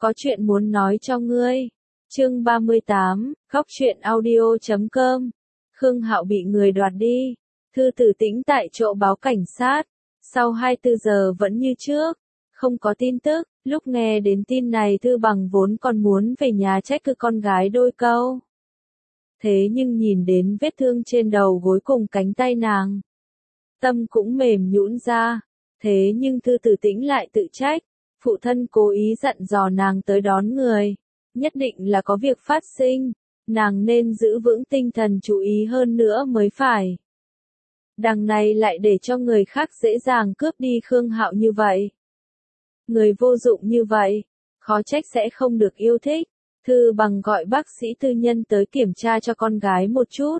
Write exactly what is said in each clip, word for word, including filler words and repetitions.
có chuyện muốn nói cho ngươi. Chương ba mươi tám, khóc chuyện audio chấm com. Khương Hạo bị người đoạt đi. Thư Tử Tĩnh tại chỗ báo cảnh sát. Sau hai mươi bốn giờ vẫn như trước, không có tin tức. Lúc nghe đến tin này Thư Bằng vốn còn muốn về nhà trách cứ con gái đôi câu. Thế nhưng nhìn đến vết thương trên đầu gối cùng cánh tay nàng, tâm cũng mềm nhũn ra. Thế nhưng Thư Tử Tĩnh lại tự trách, phụ thân cố ý dặn dò nàng tới đón người, nhất định là có việc phát sinh, nàng nên giữ vững tinh thần chú ý hơn nữa mới phải. Đằng này lại để cho người khác dễ dàng cướp đi Khương Hạo như vậy. Người vô dụng như vậy, khó trách sẽ không được yêu thích. Thư Bằng gọi bác sĩ tư nhân tới kiểm tra cho con gái một chút,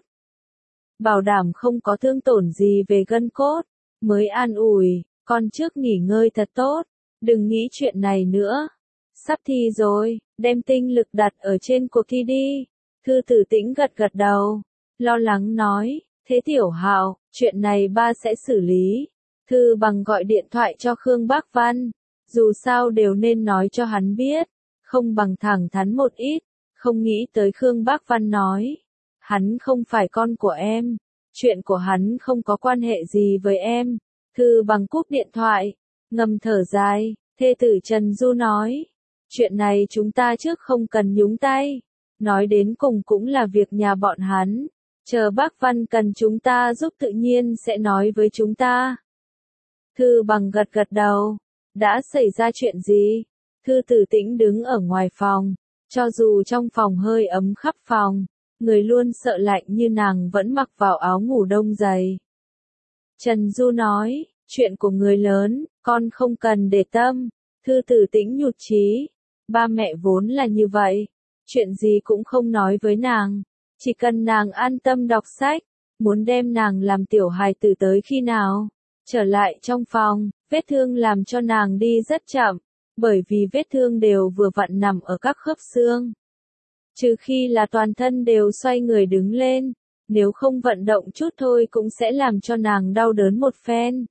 bảo đảm không có thương tổn gì về gân cốt, mới an ủi, con trước nghỉ ngơi thật tốt, đừng nghĩ chuyện này nữa. Sắp thi rồi, đem tinh lực đặt ở trên cuộc thi đi. Thư Tử Tĩnh gật gật đầu, lo lắng nói, thế Tiểu Hạo, chuyện này ba sẽ xử lý. Thư Bằng gọi điện thoại cho Khương Bác Văn, dù sao đều nên nói cho hắn biết, không bằng thẳng thắn một ít. Không nghĩ tới Khương Bác Văn nói, hắn không phải con của em, chuyện của hắn không có quan hệ gì với em. Thư Bằng cúp điện thoại, ngầm thở dài, thê tử Trần Du nói, chuyện này chúng ta trước không cần nhúng tay, nói đến cùng cũng là việc nhà bọn hắn, chờ Bác Văn cần chúng ta giúp tự nhiên sẽ nói với chúng ta. Thư Bằng gật gật đầu, đã xảy ra chuyện gì? Thư Tử Tĩnh đứng ở ngoài phòng, cho dù trong phòng hơi ấm khắp phòng, người luôn sợ lạnh như nàng vẫn mặc vào áo ngủ đông dày. Trần Du nói, chuyện của người lớn, con không cần để tâm. Thư Tử Tĩnh nhụt chí, ba mẹ vốn là như vậy, chuyện gì cũng không nói với nàng, chỉ cần nàng an tâm đọc sách, muốn đem nàng làm tiểu hài tử tới khi nào. Trở lại trong phòng, vết thương làm cho nàng đi rất chậm, bởi vì vết thương đều vừa vặn nằm ở các khớp xương. Trừ khi là toàn thân đều xoay người đứng lên, nếu không vận động chút thôi cũng sẽ làm cho nàng đau đớn một phen.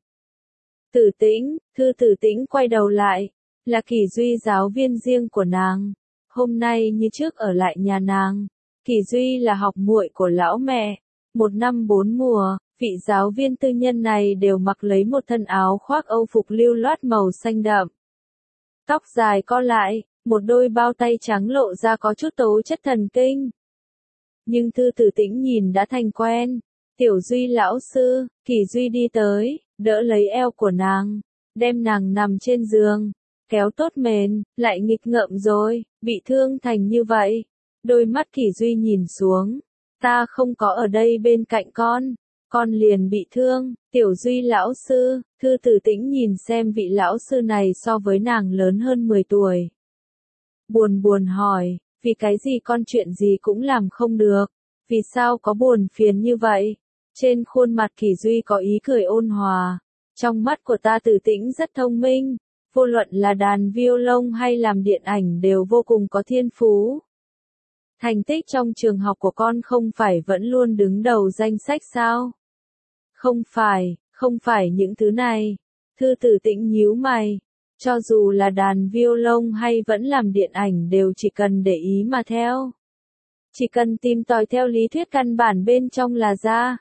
Tử Tĩnh, Thư Tử Tĩnh quay đầu lại, là Kỷ Duy giáo viên riêng của nàng, hôm nay như trước ở lại nhà nàng. Kỷ Duy là học muội của lão mẹ, một năm bốn mùa, vị giáo viên tư nhân này đều mặc lấy một thân áo khoác Âu phục lưu loát màu xanh đậm. Tóc dài co lại, một đôi bao tay trắng lộ ra có chút tố chất thần kinh. Nhưng Thư Tử Tĩnh nhìn đã thành quen. Tiểu Duy lão sư, Kỷ Duy đi tới, đỡ lấy eo của nàng, đem nàng nằm trên giường, kéo tốt mền, lại nghịch ngợm rồi, bị thương thành như vậy. Đôi mắt Kỷ Duy nhìn xuống, ta không có ở đây bên cạnh con, con liền bị thương. Tiểu Duy lão sư, Thư Tử Tĩnh nhìn xem vị lão sư này so với nàng lớn hơn mười tuổi. Buồn buồn hỏi, vì cái gì con chuyện gì cũng làm không được, vì sao có buồn phiền như vậy? Trên khuôn mặt Kỷ Duy có ý cười ôn hòa, trong mắt của ta Tử Tĩnh rất thông minh, vô luận là đàn violon hay làm điện ảnh đều vô cùng có thiên phú. Thành tích trong trường học của con không phải vẫn luôn đứng đầu danh sách sao? Không phải, không phải những thứ này. Thư Tử Tĩnh nhíu mày, cho dù là đàn violon hay vẫn làm điện ảnh đều chỉ cần để ý mà theo. Chỉ cần tìm tòi theo lý thuyết căn bản bên trong là ra.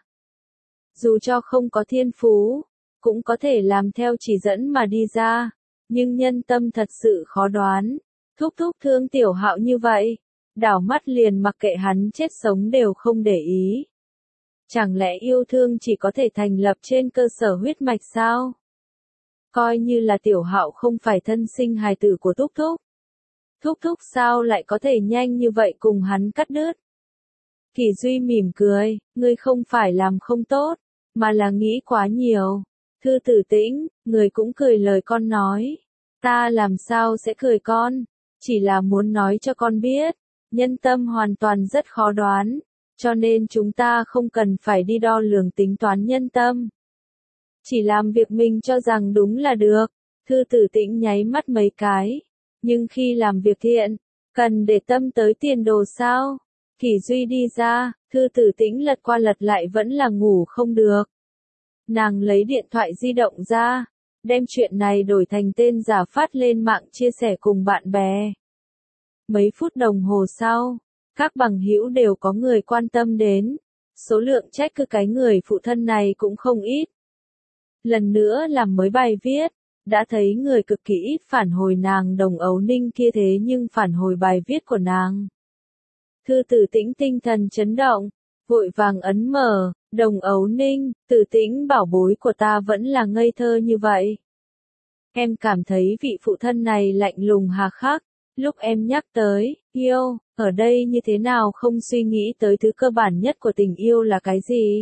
Dù cho không có thiên phú, cũng có thể làm theo chỉ dẫn mà đi ra, nhưng nhân tâm thật sự khó đoán. Thúc thúc thương Tiểu Hạo như vậy, đảo mắt liền mặc kệ hắn chết sống đều không để ý. Chẳng lẽ yêu thương chỉ có thể thành lập trên cơ sở huyết mạch sao? Coi như là Tiểu Hạo không phải thân sinh hài tử của thúc thúc. Thúc thúc sao lại có thể nhanh như vậy cùng hắn cắt đứt? Kỷ Duy mỉm cười, ngươi không phải làm không tốt, mà là nghĩ quá nhiều. Thư Tử Tĩnh, người cũng cười lời con nói. Ta làm sao sẽ cười con? Chỉ là muốn nói cho con biết, nhân tâm hoàn toàn rất khó đoán, cho nên chúng ta không cần phải đi đo lường tính toán nhân tâm. Chỉ làm việc mình cho rằng đúng là được. Thư Tử Tĩnh nháy mắt mấy cái. Nhưng khi làm việc thiện, cần để tâm tới tiền đồ sao? Kỷ Duy đi ra, Thư Tử Tĩnh lật qua lật lại vẫn là ngủ không được. Nàng lấy điện thoại di động ra, đem chuyện này đổi thành tên giả phát lên mạng chia sẻ cùng bạn bè. Mấy phút đồng hồ sau, các bằng hữu đều có người quan tâm đến. Số lượng trách cứ cái người phụ thân này cũng không ít. Lần nữa làm mới bài viết, đã thấy người cực kỳ ít phản hồi nàng Đồng Ấu Ninh kia thế nhưng phản hồi bài viết của nàng. Thư Tử Tĩnh tinh thần chấn động, vội vàng ấn mở, Đồng Ấu Ninh, Tử Tĩnh bảo bối của ta vẫn là ngây thơ như vậy. Em cảm thấy vị phụ thân này lạnh lùng hà khắc, lúc em nhắc tới, yêu, ở đây như thế nào không suy nghĩ tới thứ cơ bản nhất của tình yêu là cái gì?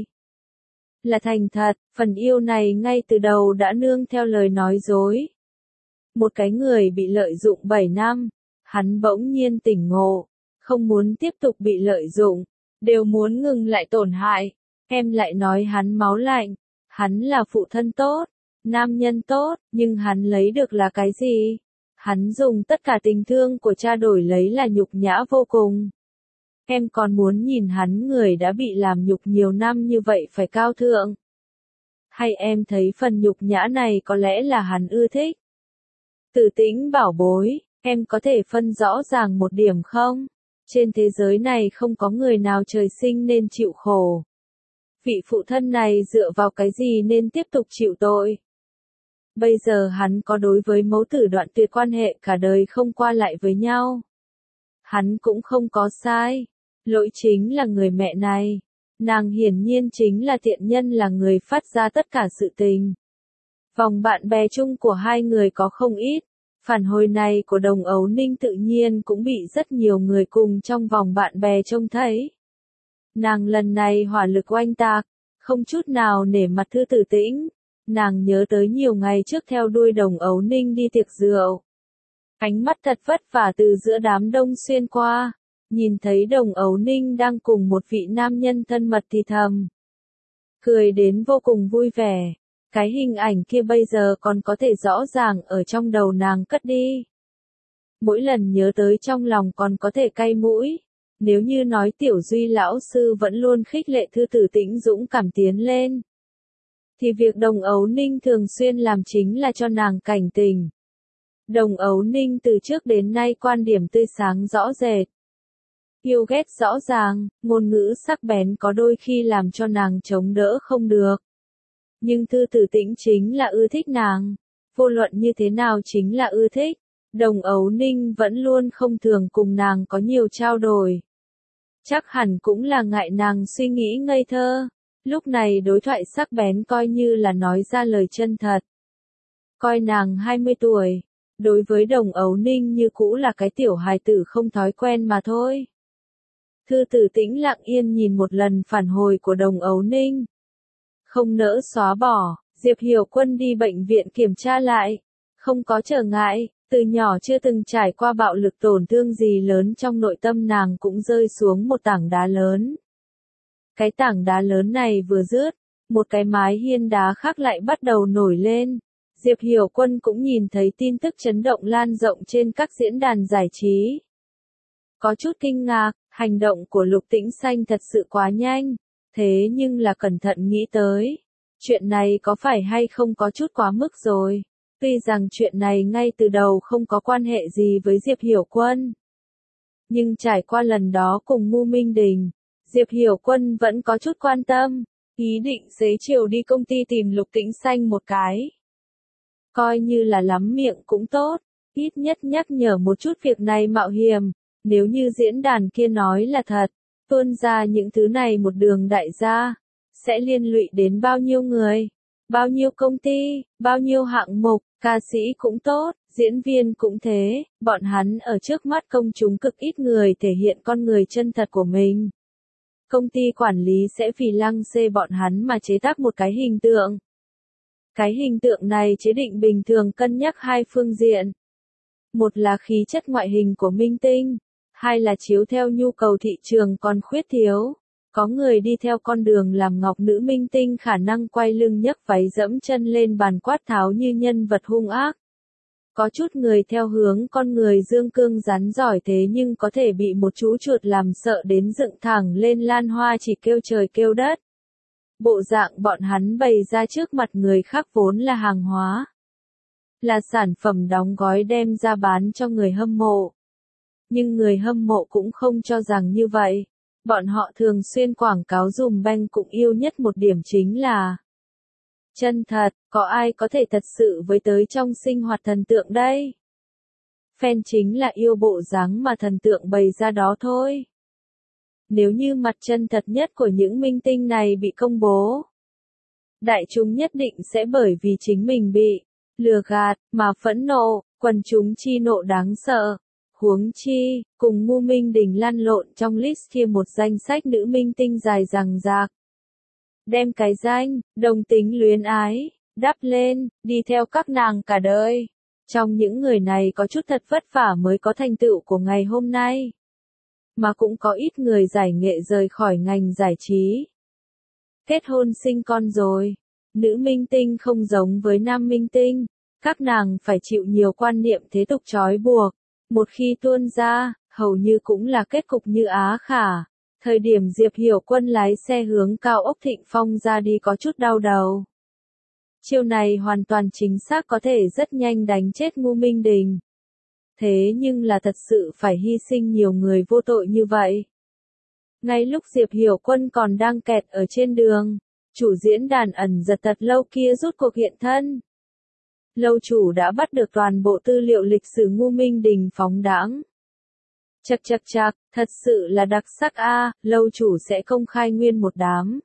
Là thành thật, phần yêu này ngay từ đầu đã nương theo lời nói dối. Một cái người bị lợi dụng bảy năm, hắn bỗng nhiên tỉnh ngộ, không muốn tiếp tục bị lợi dụng, đều muốn ngừng lại tổn hại. Em lại nói hắn máu lạnh, hắn là phụ thân tốt, nam nhân tốt, nhưng hắn lấy được là cái gì? Hắn dùng tất cả tình thương của cha đổi lấy là nhục nhã vô cùng. Em còn muốn nhìn hắn người đã bị làm nhục nhiều năm như vậy phải cao thượng. Hay em thấy phần nhục nhã này có lẽ là hắn ưa thích? Tử Tĩnh bảo bối, em có thể phân rõ ràng một điểm không? Trên thế giới này không có người nào trời sinh nên chịu khổ. Vị phụ thân này dựa vào cái gì nên tiếp tục chịu tội? Bây giờ hắn có đối với mẫu tử đoạn tuyệt quan hệ cả đời không qua lại với nhau. Hắn cũng không có sai. Lỗi chính là người mẹ này. Nàng hiển nhiên chính là tiện nhân là người phát ra tất cả sự tình. Vòng bạn bè chung của hai người có không ít. Phản hồi này của Đồng Ấu Ninh tự nhiên cũng bị rất nhiều người cùng trong vòng bạn bè trông thấy. Nàng lần này hỏa lực oanh tạc, không chút nào nể mặt Thư Tử Tĩnh. Nàng nhớ tới nhiều ngày trước theo đuôi Đồng Ấu Ninh đi tiệc rượu. Ánh mắt thật vất vả từ giữa đám đông xuyên qua, nhìn thấy Đồng Ấu Ninh đang cùng một vị nam nhân thân mật thì thầm. Cười đến vô cùng vui vẻ, cái hình ảnh kia bây giờ còn có thể rõ ràng ở trong đầu nàng cất đi. Mỗi lần nhớ tới trong lòng còn có thể cay mũi, nếu như nói Tiểu Duy lão sư vẫn luôn khích lệ Thư Tử Tĩnh dũng cảm tiến lên. Thì việc Đồng Ấu Ninh thường xuyên làm chính là cho nàng cảnh tình. Đồng Ấu Ninh từ trước đến nay quan điểm tươi sáng rõ rệt. Yêu ghét rõ ràng, ngôn ngữ sắc bén có đôi khi làm cho nàng chống đỡ không được. Nhưng Thư Tử Tĩnh chính là ưa thích nàng. Vô luận như thế nào chính là ưa thích. Đồng Ấu Ninh vẫn luôn không thường cùng nàng có nhiều trao đổi. Chắc hẳn cũng là ngại nàng suy nghĩ ngây thơ. Lúc này đối thoại sắc bén coi như là nói ra lời chân thật. Coi nàng hai mươi tuổi, đối với Đồng Ấu Ninh như cũ là cái tiểu hài tử không thói quen mà thôi. Thư Tử Tĩnh lặng yên nhìn một lần phản hồi của Đồng Ấu Ninh. Không nỡ xóa bỏ, Diệp Hiểu Quân đi bệnh viện kiểm tra lại. Không có trở ngại, từ nhỏ chưa từng trải qua bạo lực tổn thương gì lớn trong nội tâm nàng cũng rơi xuống một tảng đá lớn. Cái tảng đá lớn này vừa rớt, một cái mái hiên đá khác lại bắt đầu nổi lên. Diệp Hiểu Quân cũng nhìn thấy tin tức chấn động lan rộng trên các diễn đàn giải trí. Có chút kinh ngạc, hành động của Lục Tĩnh Xanh thật sự quá nhanh, thế nhưng là cẩn thận nghĩ tới. Chuyện này có phải hay không có chút quá mức rồi. Tuy rằng chuyện này ngay từ đầu không có quan hệ gì với Diệp Hiểu Quân. Nhưng trải qua lần đó cùng Ngô Minh Đình, Diệp Hiểu Quân vẫn có chút quan tâm, ý định xế chiều đi công ty tìm Lục Tĩnh Xanh một cái. Coi như là lắm miệng cũng tốt, ít nhất nhắc nhở một chút việc này mạo hiểm, nếu như diễn đàn kia nói là thật, tuôn ra những thứ này một đường đại gia, sẽ liên lụy đến bao nhiêu người, bao nhiêu công ty, bao nhiêu hạng mục, ca sĩ cũng tốt, diễn viên cũng thế, bọn hắn ở trước mắt công chúng cực ít người thể hiện con người chân thật của mình. Công ty quản lý sẽ vì lăng xê bọn hắn mà chế tác một cái hình tượng. Cái hình tượng này chế định bình thường cân nhắc hai phương diện. Một là khí chất ngoại hình của minh tinh, hai là chiếu theo nhu cầu thị trường còn khuyết thiếu. Có người đi theo con đường làm ngọc nữ minh tinh khả năng quay lưng nhấc váy dẫm chân lên bàn quát tháo như nhân vật hung ác. Có chút người theo hướng con người dương cương rắn giỏi thế nhưng có thể bị một chú chuột làm sợ đến dựng thẳng lên lan hoa chỉ kêu trời kêu đất. Bộ dạng bọn hắn bày ra trước mặt người khác vốn là hàng hóa. Là sản phẩm đóng gói đem ra bán cho người hâm mộ. Nhưng người hâm mộ cũng không cho rằng như vậy. Bọn họ thường xuyên quảng cáo dùm banh cũng yêu nhất một điểm chính là chân thật, có ai có thể thật sự với tới trong sinh hoạt thần tượng đây? Fan chính là yêu bộ dáng mà thần tượng bày ra đó thôi. Nếu như mặt chân thật nhất của những minh tinh này bị công bố, đại chúng nhất định sẽ bởi vì chính mình bị lừa gạt mà phẫn nộ, quần chúng chi nộ đáng sợ. Huống chi, cùng Ngô Minh Đình lăn lộn trong list kia một danh sách nữ minh tinh dài dằng dạc. Đem cái danh, đồng tính luyến ái, đắp lên, đi theo các nàng cả đời. Trong những người này có chút thật vất vả mới có thành tựu của ngày hôm nay. Mà cũng có ít người giải nghệ rời khỏi ngành giải trí. Kết hôn sinh con rồi. Nữ minh tinh không giống với nam minh tinh. Các nàng phải chịu nhiều quan niệm thế tục trói buộc. Một khi tuôn ra, hầu như cũng là kết cục như Á Khả. Thời điểm Diệp Hiểu Quân lái xe hướng Cao ốc Thịnh Phong ra đi có chút đau đầu. Chiêu này hoàn toàn chính xác có thể rất nhanh đánh chết Ngô Minh Đình. Thế nhưng là thật sự phải hy sinh nhiều người vô tội như vậy. Ngay lúc Diệp Hiểu Quân còn đang kẹt ở trên đường, chủ diễn đàn ẩn giật thật lâu kia rút cuộc hiện thân. Lâu chủ đã bắt được toàn bộ tư liệu lịch sử Ngô Minh Đình phóng đãng. Chậc chậc chậc, thật sự là đặc sắc a, lâu chủ sẽ công khai nguyên một đám.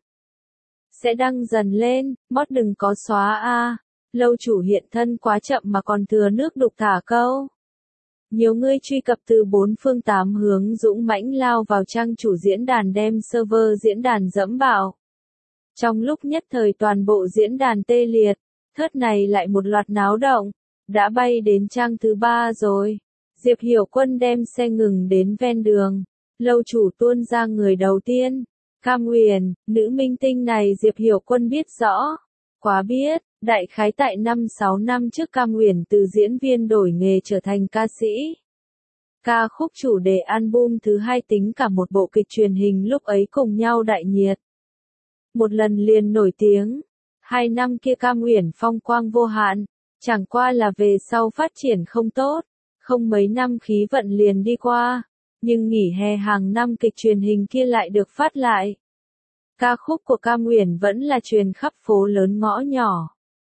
Sẽ đăng dần lên, mót đừng có xóa a. Lâu chủ hiện thân quá chậm mà còn thừa nước đục thả câu. Nhiều người truy cập từ bốn phương tám hướng dũng mãnh lao vào trang chủ diễn đàn đem server diễn đàn dẫm bạo. Trong lúc nhất thời toàn bộ diễn đàn tê liệt, thớt này lại một loạt náo động, đã bay đến trang thứ ba rồi. Diệp Hiểu Quân đem xe ngừng đến ven đường, lâu chủ tuôn ra người đầu tiên. Cam Huyền, nữ minh tinh này Diệp Hiểu Quân biết rõ, quá biết, đại khái tại năm sáu năm trước Cam Huyền từ diễn viên đổi nghề trở thành ca sĩ. Ca khúc chủ đề album thứ hai tính cả một bộ kịch truyền hình lúc ấy cùng nhau đại nhiệt. Một lần liền nổi tiếng, hai năm kia Cam Huyền phong quang vô hạn, chẳng qua là về sau phát triển không tốt, không mấy năm khí vận liền đi qua. Nhưng nghỉ hè hàng năm kịch truyền hình kia lại được phát lại. Ca khúc của Cam Huyền vẫn là truyền khắp phố lớn ngõ nhỏ.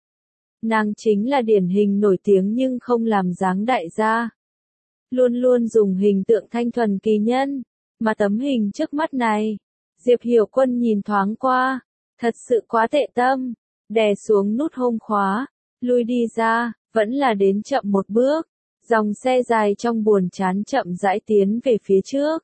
Nàng chính là điển hình nổi tiếng nhưng không làm dáng đại gia. Luôn luôn dùng hình tượng thanh thuần kỳ nhân. Mà tấm hình trước mắt này, Diệp Hiểu Quân nhìn thoáng qua, thật sự quá tệ tâm. Đè xuống nút hông khóa, lui đi ra, vẫn là đến chậm một bước. Dòng xe dài trong buồn chán chậm rãi tiến về phía trước.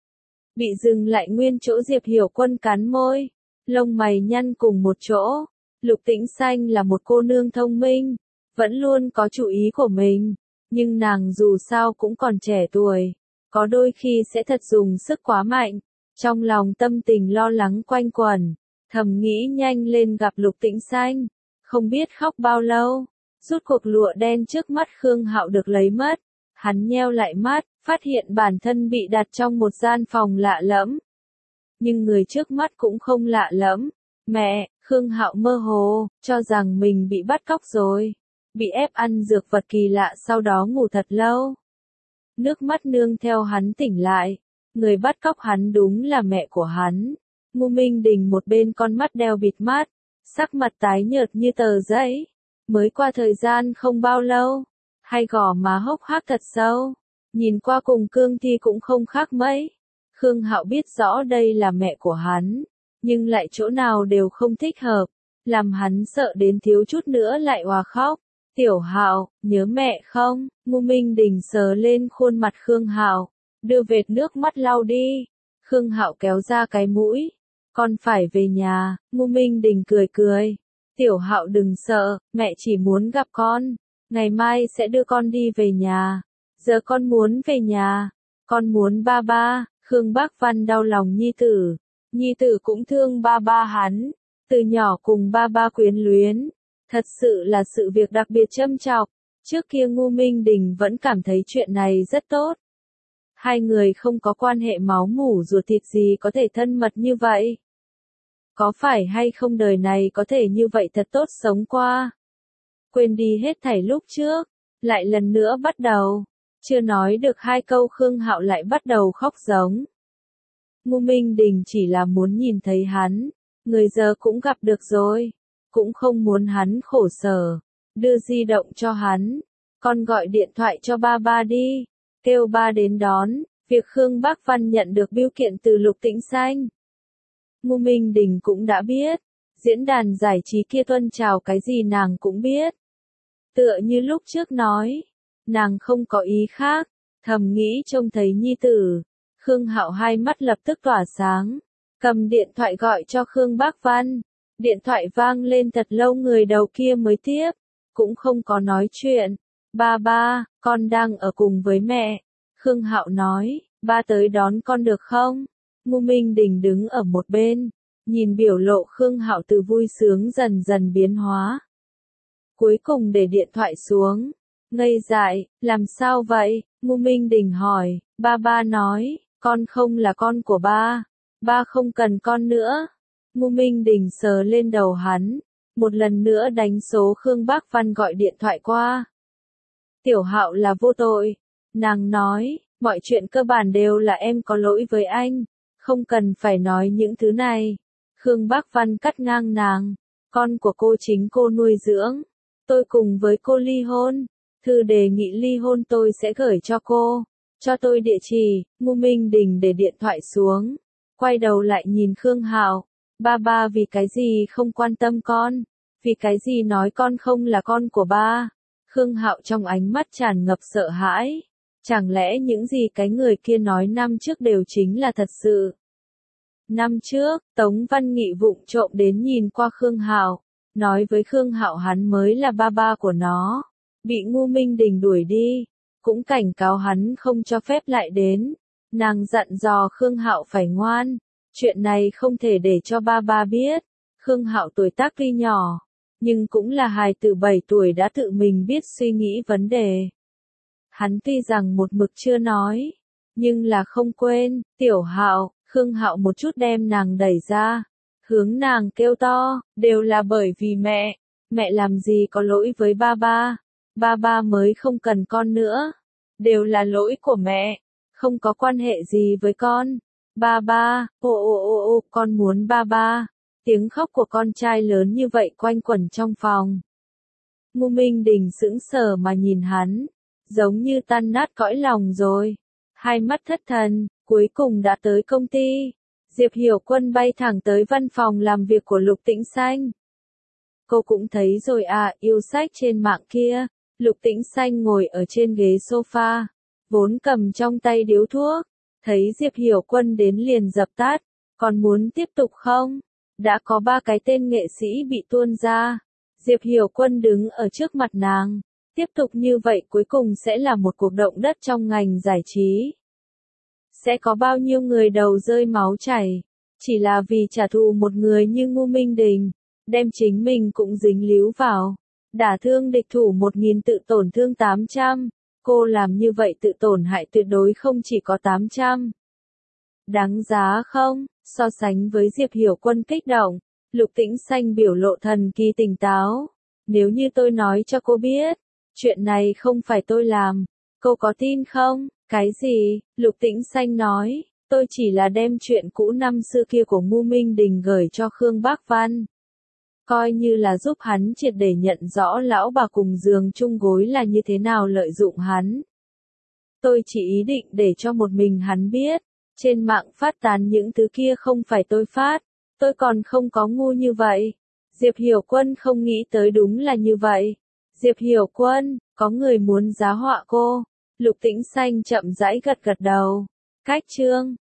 Bị dừng lại nguyên chỗ Diệp Hiểu Quân cắn môi, lông mày nhăn cùng một chỗ. Lục Tĩnh Xanh là một cô nương thông minh, vẫn luôn có chủ ý của mình, nhưng nàng dù sao cũng còn trẻ tuổi, có đôi khi sẽ thật dùng sức quá mạnh. Trong lòng tâm tình lo lắng quanh quẩn, thầm nghĩ nhanh lên gặp Lục Tĩnh Xanh, không biết khóc bao lâu. Rút cuộc lụa đen trước mắt Khương Hạo được lấy mất, hắn nheo lại mắt, phát hiện bản thân bị đặt trong một gian phòng lạ lẫm. Nhưng người trước mắt cũng không lạ lẫm. Mẹ, Khương Hạo mơ hồ, cho rằng mình bị bắt cóc rồi. Bị ép ăn dược vật kỳ lạ sau đó ngủ thật lâu. Nước mắt nương theo hắn tỉnh lại. Người bắt cóc hắn đúng là mẹ của hắn. Ngô Minh Đình một bên con mắt đeo bịt mắt, sắc mặt tái nhợt như tờ giấy. Mới qua thời gian không bao lâu, hai gò má hốc hác thật sâu, nhìn qua cùng cương thi cũng không khác mấy. Khương Hạo biết rõ đây là mẹ của hắn, nhưng lại chỗ nào đều không thích hợp, làm hắn sợ đến thiếu chút nữa lại òa khóc. Tiểu Hạo, nhớ mẹ không? Ngô Minh Đình sờ lên khuôn mặt Khương Hạo, đưa vệt nước mắt lau đi. Khương Hạo kéo ra cái mũi, con phải về nhà. Ngô Minh Đình cười cười. Tiểu Hạo đừng sợ, mẹ chỉ muốn gặp con, ngày mai sẽ đưa con đi về nhà. Giờ con muốn về nhà, con muốn ba ba. Khương Bác Văn đau lòng nhi tử, nhi tử cũng thương ba ba hắn, từ nhỏ cùng ba ba quyến luyến, thật sự là sự việc đặc biệt châm chọc. Trước kia Ngô Minh Đình vẫn cảm thấy chuyện này rất tốt. Hai người không có quan hệ máu mủ ruột thịt gì có thể thân mật như vậy. Có phải hay không đời này có thể như vậy thật tốt sống qua. Quên đi hết thảy lúc trước, lại lần nữa bắt đầu. Chưa nói được hai câu Khương Hạo lại bắt đầu khóc giống. Ngô Minh Đình chỉ là muốn nhìn thấy hắn, người giờ cũng gặp được rồi, cũng không muốn hắn khổ sở, đưa di động cho hắn, con gọi điện thoại cho ba ba đi, kêu ba đến đón, việc Khương Bác Văn nhận được bưu kiện từ Lục Tĩnh Xanh. Ngô Minh Đình cũng đã biết, diễn đàn giải trí kia tuân trào cái gì nàng cũng biết. Tựa như lúc trước nói, nàng không có ý khác, thầm nghĩ trông thấy nhi tử. Khương Hạo hai mắt lập tức tỏa sáng, cầm điện thoại gọi cho Khương Bác Văn. Điện thoại vang lên thật lâu người đầu kia mới tiếp, cũng không có nói chuyện. Ba ba, con đang ở cùng với mẹ. Khương Hạo nói, ba tới đón con được không? Ngô Minh Đình đứng ở một bên, nhìn biểu lộ Khương Hạo từ vui sướng dần dần biến hóa. Cuối cùng để điện thoại xuống, ngây dại, làm sao vậy? Ngô Minh Đình hỏi, ba ba nói, con không là con của ba, ba không cần con nữa. Ngô Minh Đình sờ lên đầu hắn, một lần nữa đánh số Khương Bác Văn gọi điện thoại qua. Tiểu Hạo là vô tội, nàng nói, mọi chuyện cơ bản đều là em có lỗi với anh, không cần phải nói những thứ này. Khương Bác Văn cắt ngang nàng, con của cô chính cô nuôi dưỡng, tôi cùng với cô ly hôn, thư đề nghị ly hôn tôi sẽ gửi cho cô, cho tôi địa chỉ. Ngô Minh Đình để điện thoại xuống, quay đầu lại nhìn Khương Hạo, ba ba vì cái gì không quan tâm con, vì cái gì nói con không là con của ba. Khương Hạo trong ánh mắt tràn ngập sợ hãi, chẳng lẽ những gì cái người kia nói năm trước đều chính là thật sự. Năm trước, Tống Văn Nghị vụng trộm đến nhìn qua Khương Hạo, nói với Khương Hạo hắn mới là ba ba của nó, bị Ngô Minh Đình đuổi đi, cũng cảnh cáo hắn không cho phép lại đến. Nàng dặn dò Khương Hạo phải ngoan, chuyện này không thể để cho ba ba biết. Khương Hạo tuổi tác tuy nhỏ, nhưng cũng là hài tử bảy tuổi đã tự mình biết suy nghĩ vấn đề. Hắn tuy rằng một mực chưa nói, nhưng là không quên. Tiểu Hạo, Khương Hạo một chút đem nàng đẩy ra, hướng nàng kêu to, đều là bởi vì mẹ, mẹ làm gì có lỗi với ba ba, ba ba mới không cần con nữa, đều là lỗi của mẹ, không có quan hệ gì với con. Ba ba, ô ô ô ô, con muốn ba ba. Tiếng khóc của con trai lớn như vậy quanh quẩn trong phòng. Ngô Minh Đình sững sờ mà nhìn hắn, giống như tan nát cõi lòng rồi. Hai mắt thất thần, cuối cùng đã tới công ty. Diệp Hiểu Quân bay thẳng tới văn phòng làm việc của Lục Tĩnh Xanh. Cô cũng thấy rồi à, yêu sách trên mạng kia. Lục Tĩnh Xanh ngồi ở trên ghế sofa, vốn cầm trong tay điếu thuốc. Thấy Diệp Hiểu Quân đến liền dập tắt, còn muốn tiếp tục không? Đã có ba cái tên nghệ sĩ bị tuôn ra. Diệp Hiểu Quân đứng ở trước mặt nàng. Tiếp tục như vậy cuối cùng sẽ là một cuộc động đất trong ngành giải trí. Sẽ có bao nhiêu người đầu rơi máu chảy, chỉ là vì trả thù một người như Ngô Minh Đình, đem chính mình cũng dính líu vào. Đả thương địch thủ một nghìn tự tổn thương tám trăm, cô làm như vậy tự tổn hại tuyệt đối không chỉ có tám trăm. Đáng giá không? So sánh với Diệp Hiểu Quân kích động, Lục Tĩnh Xanh biểu lộ thần kỳ tỉnh táo. Nếu như tôi nói cho cô biết, chuyện này không phải tôi làm, cô có tin không? Cái gì? Lục Tĩnh Xanh nói, tôi chỉ là đem chuyện cũ năm xưa kia của Ngô Minh Đình gửi cho Khương Bác Văn. Coi như là giúp hắn triệt để nhận rõ lão bà cùng giường chung gối là như thế nào lợi dụng hắn. Tôi chỉ ý định để cho một mình hắn biết. Trên mạng phát tán những thứ kia không phải tôi phát, tôi còn không có ngu như vậy. Diệp Hiểu Quân không nghĩ tới đúng là như vậy. Diệp Hiểu Quân, có người muốn giá họa cô. Lục Tĩnh Xanh chậm rãi gật gật đầu. Cách chương